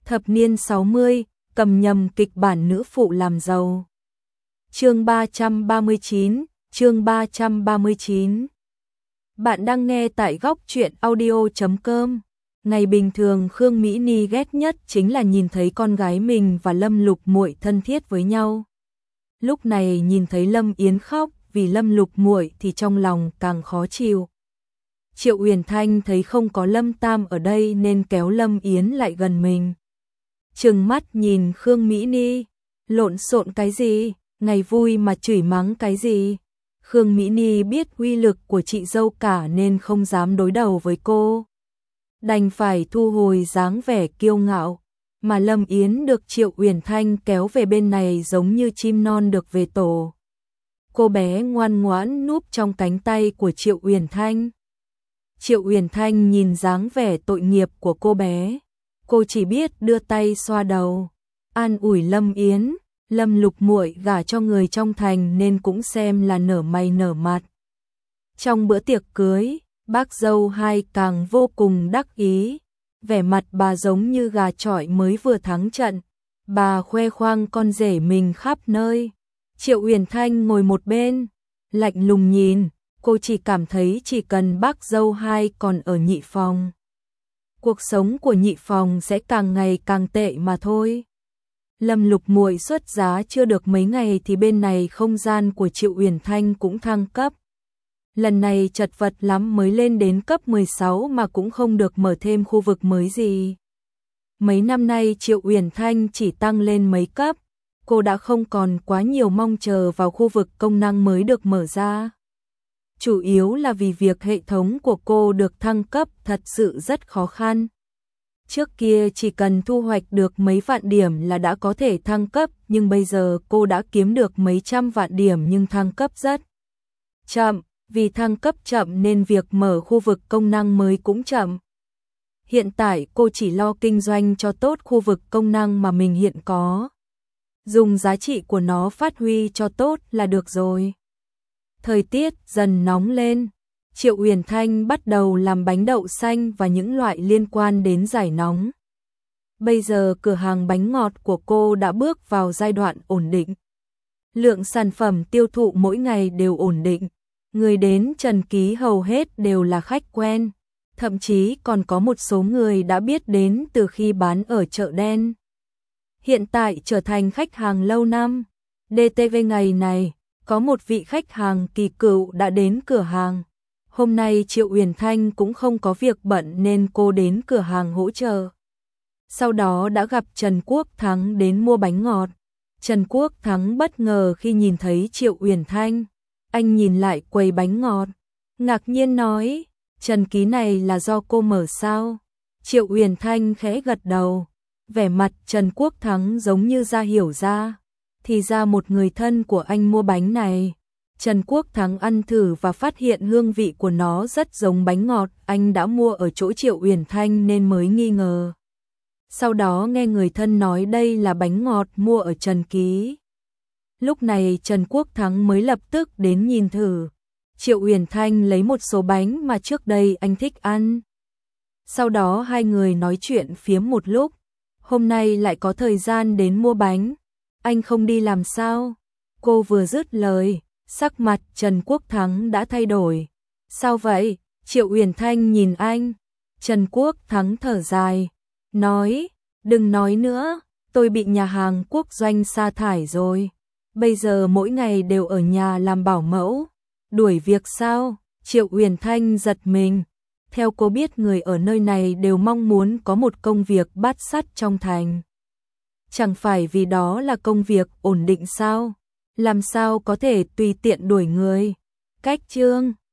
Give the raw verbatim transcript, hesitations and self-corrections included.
Thập niên sáu mươi, cầm nhầm kịch bản nữ phụ làm giàu. Chương ba trăm ba mươi chín, chương ba trăm ba mươi chín. Bạn đang nghe tại góc truyện audio chấm com. Ngày bình thường Khương Mỹ Ni ghét nhất chính là nhìn thấy con gái mình và Lâm Lục Muội thân thiết với nhau. Lúc này nhìn thấy Lâm Yến khóc vì Lâm Lục Muội thì trong lòng càng khó chịu. Triệu Uyển Thanh thấy không có Lâm Tam ở đây nên kéo Lâm Yến lại gần mình. Trừng mắt nhìn Khương Mỹ Ni, lộn xộn cái gì, ngày vui mà chửi mắng cái gì. Khương Mỹ Ni biết uy lực của chị dâu cả nên không dám đối đầu với cô. Đành phải thu hồi dáng vẻ kiêu ngạo, mà Lâm Yến được Triệu Uyển Thanh kéo về bên này giống như chim non được về tổ. Cô bé ngoan ngoãn núp trong cánh tay của Triệu Uyển Thanh. Triệu Uyển Thanh nhìn dáng vẻ tội nghiệp của cô bé, cô chỉ biết đưa tay xoa đầu, an ủi Lâm Yến. Lâm Lục Muội gả cho người trong thành nên cũng xem là nở mày nở mặt. Trong bữa tiệc cưới, bác dâu hai càng vô cùng đắc ý, vẻ mặt bà giống như gà chọi mới vừa thắng trận, bà khoe khoang con rể mình khắp nơi. Triệu Uyển Thanh ngồi một bên, lạnh lùng nhìn, cô chỉ cảm thấy chỉ cần bác dâu hai còn ở nhị phòng, cuộc sống của nhị phòng sẽ càng ngày càng tệ mà thôi. Lâm Lục Muội xuất giá chưa được mấy ngày thì bên này không gian của Triệu Uyển Thanh cũng thăng cấp. Lần này chật vật lắm mới lên đến cấp mười sáu mà cũng không được mở thêm khu vực mới gì. Mấy năm nay Triệu Uyển Thanh chỉ tăng lên mấy cấp, cô đã không còn quá nhiều mong chờ vào khu vực công năng mới được mở ra. Chủ yếu là vì việc hệ thống của cô được thăng cấp thật sự rất khó khăn. Trước kia chỉ cần thu hoạch được mấy vạn điểm là đã có thể thăng cấp, nhưng bây giờ cô đã kiếm được mấy trăm vạn điểm nhưng thăng cấp rất chậm, vì thăng cấp chậm nên việc mở khu vực công năng mới cũng chậm. Hiện tại cô chỉ lo kinh doanh cho tốt khu vực công năng mà mình hiện có, dùng giá trị của nó phát huy cho tốt là được rồi. Thời tiết dần nóng lên, Triệu Uyển Thanh bắt đầu làm bánh đậu xanh và những loại liên quan đến giải nóng. Bây giờ cửa hàng bánh ngọt của cô đã bước vào giai đoạn ổn định. Lượng sản phẩm tiêu thụ mỗi ngày đều ổn định. Người đến Trần Ký hầu hết đều là khách quen, thậm chí còn có một số người đã biết đến từ khi bán ở chợ đen. Hiện tại trở thành khách hàng lâu năm. đê tê vê ngày này, có một vị khách hàng kỳ cựu đã đến cửa hàng. Hôm nay Triệu Uyển Thanh cũng không có việc bận nên cô đến cửa hàng hỗ trợ. Sau đó đã gặp Trần Quốc Thắng đến mua bánh ngọt. Trần Quốc Thắng bất ngờ khi nhìn thấy Triệu Uyển Thanh. Anh nhìn lại quầy bánh ngọt, ngạc nhiên nói, Trần Ký này là do cô mở sao? Triệu Uyển Thanh khẽ gật đầu, vẻ mặt Trần Quốc Thắng giống như ra hiểu ra. Thì ra một người thân của anh mua bánh này. Trần Quốc Thắng ăn thử và phát hiện hương vị của nó rất giống bánh ngọt anh đã mua ở chỗ Triệu Uyển Thanh nên mới nghi ngờ. Sau đó nghe người thân nói đây là bánh ngọt mua ở Trần Ký. Lúc này Trần Quốc Thắng mới lập tức đến nhìn thử. Triệu Uyển Thanh lấy một số bánh mà trước đây anh thích ăn. Sau đó hai người nói chuyện phiếm một lúc. Hôm nay lại có thời gian đến mua bánh. Anh không đi làm sao? Cô vừa dứt lời, sắc mặt Trần Quốc Thắng đã thay đổi. Sao vậy? Triệu Uyển Thanh nhìn anh. Trần Quốc Thắng thở dài, nói, đừng nói nữa, tôi bị nhà hàng Quốc Doanh sa thải rồi. Bây giờ mỗi ngày đều ở nhà làm bảo mẫu. Đuổi việc sao? Triệu Uyển Thanh giật mình. Theo cô biết người ở nơi này đều mong muốn có một công việc bát sắt trong thành. Chẳng phải vì đó là công việc ổn định sao? Làm sao có thể tùy tiện đuổi người? Cách chương